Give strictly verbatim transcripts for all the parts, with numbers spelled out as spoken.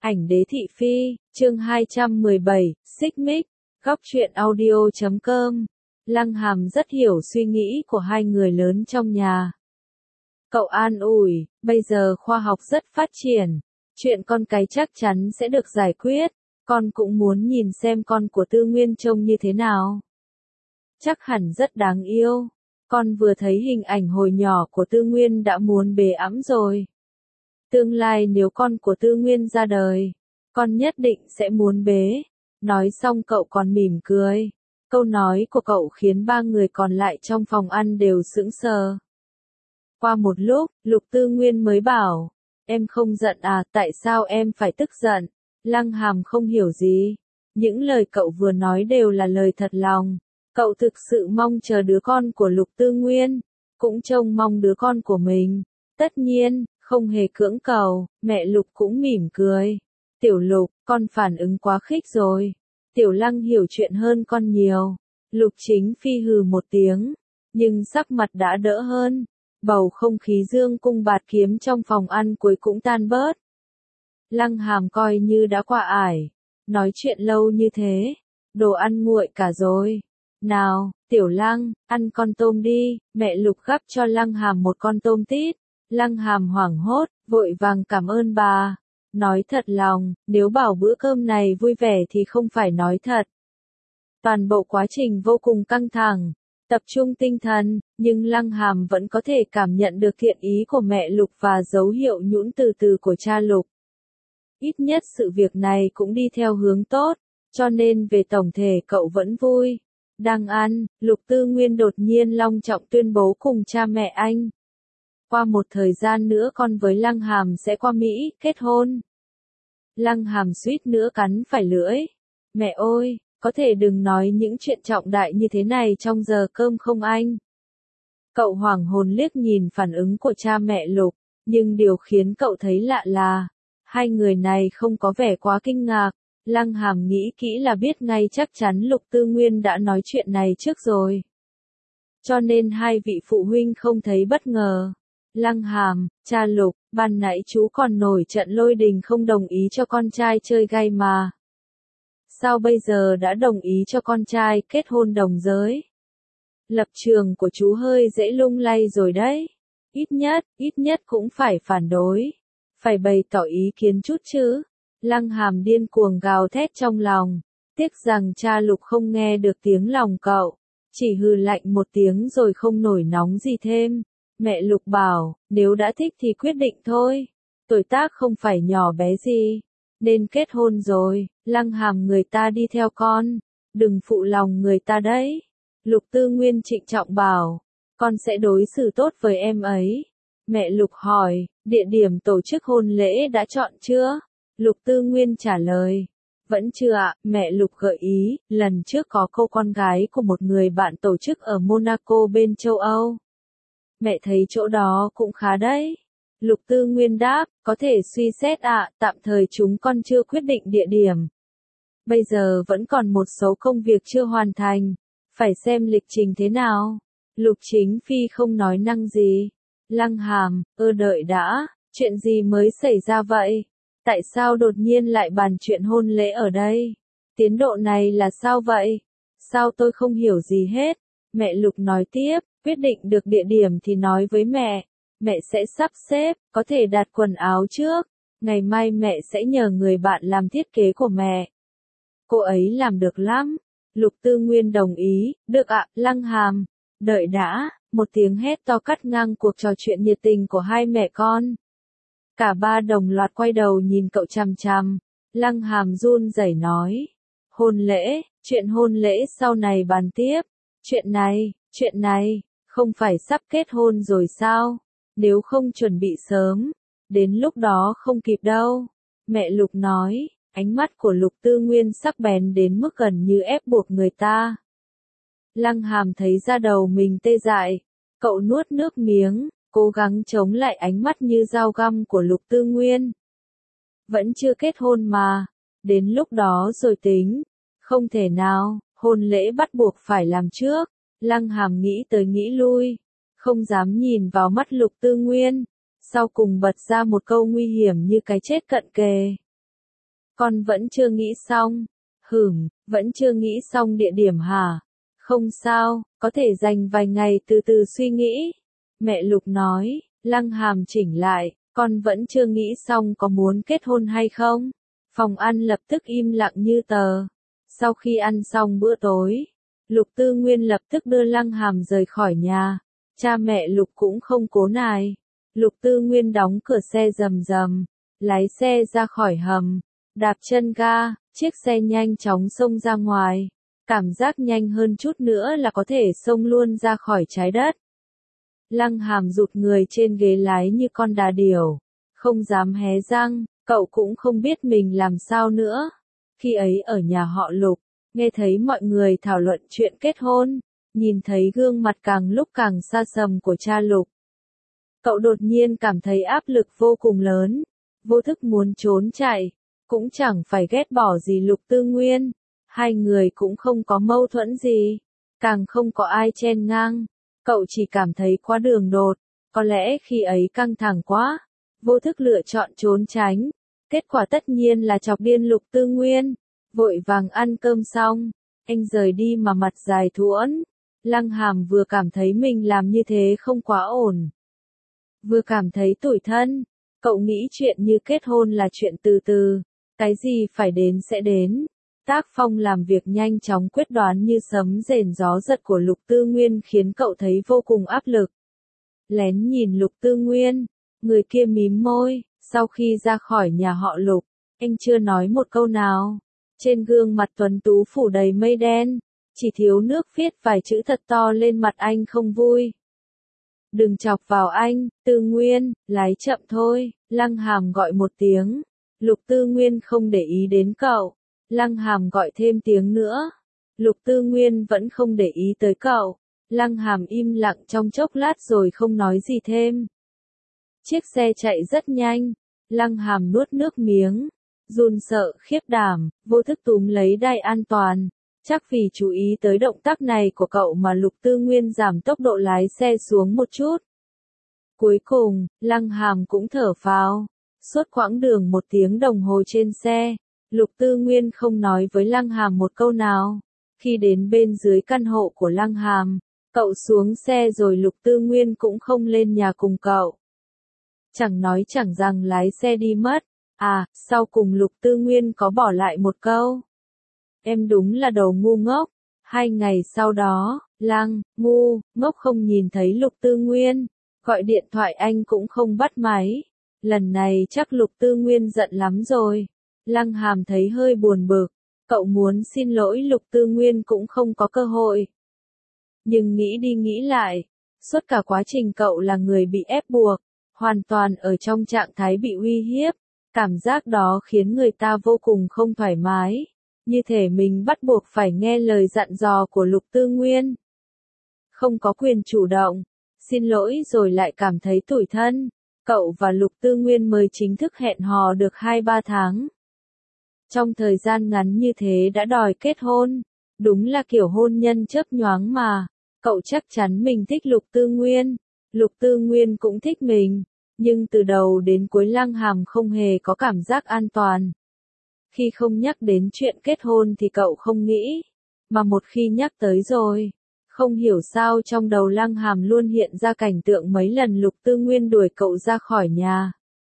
Ảnh đế thị phi, chương hai trăm mười bảy, xích mích, góc truyện audio chấm com. Lăng Hàm rất hiểu suy nghĩ của hai người lớn trong nhà. Cậu an ủi, bây giờ khoa học rất phát triển, chuyện con cái chắc chắn sẽ được giải quyết, con cũng muốn nhìn xem con của Tư Nguyên trông như thế nào. Chắc hẳn rất đáng yêu, con vừa thấy hình ảnh hồi nhỏ của Tư Nguyên đã muốn bế ẵm rồi. Tương lai nếu con của Tư Nguyên ra đời, con nhất định sẽ muốn bế. Nói xong cậu còn mỉm cười. Câu nói của cậu khiến ba người còn lại trong phòng ăn đều sững sờ. Qua một lúc, Lục Tư Nguyên mới bảo, em không giận à, tại sao em phải tức giận? Lăng Hàm không hiểu gì. Những lời cậu vừa nói đều là lời thật lòng. Cậu thực sự mong chờ đứa con của Lục Tư Nguyên, cũng trông mong đứa con của mình. Tất nhiên, không hề cưỡng cầu, mẹ Lục cũng mỉm cười. Tiểu Lục, con phản ứng quá khích rồi. Tiểu Lăng hiểu chuyện hơn con nhiều. Lục Chính Phi hừ một tiếng, nhưng sắc mặt đã đỡ hơn. Bầu không khí dương cung bạt kiếm trong phòng ăn cuối cũng tan bớt. Lăng Hàm coi như đã qua ải. Nói chuyện lâu như thế, đồ ăn nguội cả rồi. Nào, Tiểu Lăng, ăn con tôm đi. Mẹ Lục gắp cho Lăng Hàm một con tôm tít. Lăng Hàm hoảng hốt, vội vàng cảm ơn bà. Nói thật lòng, nếu bảo bữa cơm này vui vẻ thì không phải nói thật. Toàn bộ quá trình vô cùng căng thẳng, tập trung tinh thần, nhưng Lăng Hàm vẫn có thể cảm nhận được thiện ý của mẹ Lục và dấu hiệu nhũn từ từ của cha Lục. Ít nhất sự việc này cũng đi theo hướng tốt, cho nên về tổng thể cậu vẫn vui. Đang ăn, Lục Tư Nguyên đột nhiên long trọng tuyên bố cùng cha mẹ anh. Qua một thời gian nữa con với Lăng Hàm sẽ qua Mỹ, kết hôn. Lăng Hàm suýt nữa cắn phải lưỡi. Mẹ ơi, có thể đừng nói những chuyện trọng đại như thế này trong giờ cơm không anh? Cậu hoảng hồn liếc nhìn phản ứng của cha mẹ Lục, nhưng điều khiến cậu thấy lạ là, hai người này không có vẻ quá kinh ngạc. Lăng Hàm nghĩ kỹ là biết ngay chắc chắn Lục Tư Nguyên đã nói chuyện này trước rồi. Cho nên hai vị phụ huynh không thấy bất ngờ. Lăng Hàm, cha Lục, ban nãy chú còn nổi trận lôi đình không đồng ý cho con trai chơi gay mà. Sao bây giờ đã đồng ý cho con trai kết hôn đồng giới? Lập trường của chú hơi dễ lung lay rồi đấy. Ít nhất, ít nhất cũng phải phản đối. Phải bày tỏ ý kiến chút chứ. Lăng Hàm điên cuồng gào thét trong lòng. Tiếc rằng cha Lục không nghe được tiếng lòng cậu. Chỉ hừ lạnh một tiếng rồi không nổi nóng gì thêm. Mẹ Lục bảo, nếu đã thích thì quyết định thôi. Tuổi tác không phải nhỏ bé gì. Nên kết hôn rồi, Lăng Hàm người ta đi theo con. Đừng phụ lòng người ta đấy. Lục Tư Nguyên trịnh trọng bảo, con sẽ đối xử tốt với em ấy. Mẹ Lục hỏi, địa điểm tổ chức hôn lễ đã chọn chưa? Lục Tư Nguyên trả lời, vẫn chưa ạ. Mẹ Lục gợi ý, lần trước có cô con gái của một người bạn tổ chức ở Monaco bên châu Âu. Mẹ thấy chỗ đó cũng khá đấy. Lục Tư Nguyên đáp, có thể suy xét ạ, tạm thời chúng con chưa quyết định địa điểm. Bây giờ vẫn còn một số công việc chưa hoàn thành, phải xem lịch trình thế nào. Lục Chính Phi không nói năng gì. Lăng Hàm, ơ đợi đã, chuyện gì mới xảy ra vậy? Tại sao đột nhiên lại bàn chuyện hôn lễ ở đây? Tiến độ này là sao vậy? Sao tôi không hiểu gì hết? Mẹ Lục nói tiếp, quyết định được địa điểm thì nói với mẹ. Mẹ sẽ sắp xếp, có thể đặt quần áo trước. Ngày mai mẹ sẽ nhờ người bạn làm thiết kế của mẹ. Cô ấy làm được lắm. Lục Tư Nguyên đồng ý, được ạ. Lăng Hàm, đợi đã, một tiếng hét to cắt ngang cuộc trò chuyện nhiệt tình của hai mẹ con. Cả ba đồng loạt quay đầu nhìn cậu chằm chằm. Lăng Hàm run rẩy nói, hôn lễ, chuyện hôn lễ sau này bàn tiếp. Chuyện này, chuyện này, không phải sắp kết hôn rồi sao? Nếu không chuẩn bị sớm, đến lúc đó không kịp đâu. Mẹ Lục nói, ánh mắt của Lục Tư Nguyên sắc bén đến mức gần như ép buộc người ta. Lăng Hàm thấy da đầu mình tê dại, cậu nuốt nước miếng, cố gắng chống lại ánh mắt như dao găm của Lục Tư Nguyên. Vẫn chưa kết hôn mà, đến lúc đó rồi tính. Không thể nào, hôn lễ bắt buộc phải làm trước. Lăng Hàm nghĩ tới nghĩ lui, không dám nhìn vào mắt Lục Tư Nguyên, sau cùng bật ra một câu nguy hiểm như cái chết cận kề. Con vẫn chưa nghĩ xong. Hửm, vẫn chưa nghĩ xong địa điểm hả? Không sao, có thể dành vài ngày từ từ suy nghĩ. Mẹ Lục nói, Lăng Hàm chỉnh lại, con vẫn chưa nghĩ xong có muốn kết hôn hay không? Phòng ăn lập tức im lặng như tờ. Sau khi ăn xong bữa tối, Lục Tư Nguyên lập tức đưa Lăng Hàm rời khỏi nhà. Cha mẹ Lục cũng không cố nài. Lục Tư Nguyên đóng cửa xe rầm rầm, lái xe ra khỏi hầm, đạp chân ga, chiếc xe nhanh chóng xông ra ngoài. Cảm giác nhanh hơn chút nữa là có thể xông luôn ra khỏi trái đất. Lăng Hàm rụt người trên ghế lái như con đà điểu, không dám hé răng, cậu cũng không biết mình làm sao nữa. Khi ấy ở nhà họ Lục, nghe thấy mọi người thảo luận chuyện kết hôn, nhìn thấy gương mặt càng lúc càng xa sầm của cha Lục. Cậu đột nhiên cảm thấy áp lực vô cùng lớn, vô thức muốn trốn chạy, cũng chẳng phải ghét bỏ gì Lục Tư Nguyên, hai người cũng không có mâu thuẫn gì, càng không có ai chen ngang, cậu chỉ cảm thấy quá đường đột, có lẽ khi ấy căng thẳng quá, vô thức lựa chọn trốn tránh, kết quả tất nhiên là chọc điên Lục Tư Nguyên, vội vàng ăn cơm xong, anh rời đi mà mặt dài thuẫn. Lăng Hàm vừa cảm thấy mình làm như thế không quá ổn, vừa cảm thấy tủi thân. Cậu nghĩ chuyện như kết hôn là chuyện từ từ, cái gì phải đến sẽ đến. Tác phong làm việc nhanh chóng quyết đoán như sấm rền gió giật của Lục Tư Nguyên khiến cậu thấy vô cùng áp lực. Lén nhìn Lục Tư Nguyên, người kia mím môi, sau khi ra khỏi nhà họ Lục, anh chưa nói một câu nào. Trên gương mặt tuấn tú phủ đầy mây đen, chỉ thiếu nước viết vài chữ thật to lên mặt anh không vui. Đừng chọc vào anh, Tư Nguyên, lái chậm thôi, Lăng Hàm gọi một tiếng. Lục Tư Nguyên không để ý đến cậu. Lăng Hàm gọi thêm tiếng nữa. Lục Tư Nguyên vẫn không để ý tới cậu. Lăng Hàm im lặng trong chốc lát rồi không nói gì thêm. Chiếc xe chạy rất nhanh. Lăng Hàm nuốt nước miếng, run sợ khiếp đảm, vô thức túm lấy đai an toàn. Chắc vì chú ý tới động tác này của cậu mà Lục Tư Nguyên giảm tốc độ lái xe xuống một chút. Cuối cùng, Lăng Hàm cũng thở phào. Suốt quãng đường một tiếng đồng hồ trên xe, Lục Tư Nguyên không nói với Lăng Hàm một câu nào. Khi đến bên dưới căn hộ của Lăng Hàm, cậu xuống xe rồi Lục Tư Nguyên cũng không lên nhà cùng cậu. Chẳng nói chẳng rằng lái xe đi mất. À, sau cùng Lục Tư Nguyên có bỏ lại một câu. Em đúng là đầu ngu ngốc. Hai ngày sau đó, Lăng, ngu, ngốc không nhìn thấy Lục Tư Nguyên. Gọi điện thoại anh cũng không bắt máy. Lần này chắc Lục Tư Nguyên giận lắm rồi. Lăng Hàm thấy hơi buồn bực. Cậu muốn xin lỗi Lục Tư Nguyên cũng không có cơ hội. Nhưng nghĩ đi nghĩ lại, suốt cả quá trình cậu là người bị ép buộc, hoàn toàn ở trong trạng thái bị uy hiếp. Cảm giác đó khiến người ta vô cùng không thoải mái. Như thể mình bắt buộc phải nghe lời dặn dò của Lục Tư Nguyên. Không có quyền chủ động, xin lỗi rồi lại cảm thấy tủi thân. Cậu và Lục Tư Nguyên mới chính thức hẹn hò được hai ba tháng. Trong thời gian ngắn như thế đã đòi kết hôn. Đúng là kiểu hôn nhân chớp nhoáng mà. Cậu chắc chắn mình thích Lục Tư Nguyên. Lục Tư Nguyên cũng thích mình. Nhưng từ đầu đến cuối Lăng Hàm không hề có cảm giác an toàn. Khi không nhắc đến chuyện kết hôn thì cậu không nghĩ. Mà một khi nhắc tới rồi, không hiểu sao trong đầu Lăng Hàm luôn hiện ra cảnh tượng mấy lần Lục Tư Nguyên đuổi cậu ra khỏi nhà.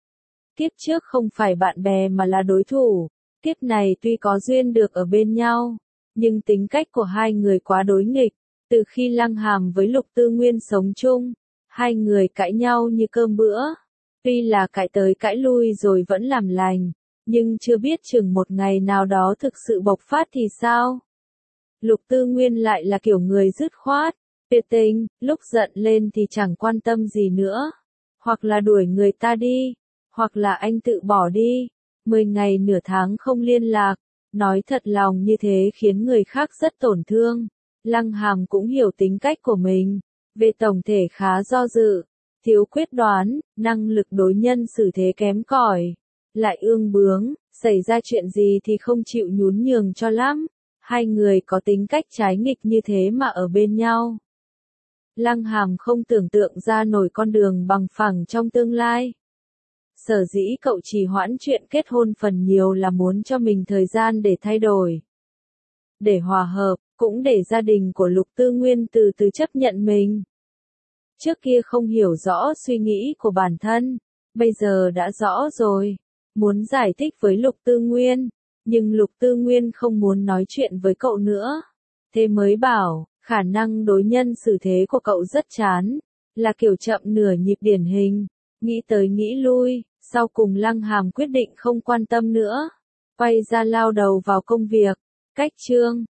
Kiếp trước không phải bạn bè mà là đối thủ. Kiếp này tuy có duyên được ở bên nhau, nhưng tính cách của hai người quá đối nghịch. Từ khi Lăng Hàm với Lục Tư Nguyên sống chung, hai người cãi nhau như cơm bữa. Tuy là cãi tới cãi lui rồi vẫn làm lành, nhưng chưa biết chừng một ngày nào đó thực sự bộc phát thì sao. Lục Tư Nguyên lại là kiểu người dứt khoát, tuyệt tình, lúc giận lên thì chẳng quan tâm gì nữa. Hoặc là đuổi người ta đi, hoặc là anh tự bỏ đi. Mười ngày nửa tháng không liên lạc, nói thật lòng như thế khiến người khác rất tổn thương. Lăng Hàm cũng hiểu tính cách của mình, về tổng thể khá do dự, thiếu quyết đoán, năng lực đối nhân xử thế kém cỏi, lại ương bướng, xảy ra chuyện gì thì không chịu nhún nhường cho lắm. Hai người có tính cách trái nghịch như thế mà ở bên nhau. Lăng Hàm không tưởng tượng ra nổi con đường bằng phẳng trong tương lai. Sở dĩ cậu trì hoãn chuyện kết hôn phần nhiều là muốn cho mình thời gian để thay đổi, để hòa hợp, cũng để gia đình của Lục Tư Nguyên từ từ chấp nhận mình. Trước kia không hiểu rõ suy nghĩ của bản thân, bây giờ đã rõ rồi. Muốn giải thích với Lục Tư Nguyên, nhưng Lục Tư Nguyên không muốn nói chuyện với cậu nữa. Thế mới bảo, khả năng đối nhân xử thế của cậu rất chán, là kiểu chậm nửa nhịp điển hình. Nghĩ tới nghĩ lui, sau cùng Lăng Hàm quyết định không quan tâm nữa, quay ra lao đầu vào công việc. Cách chương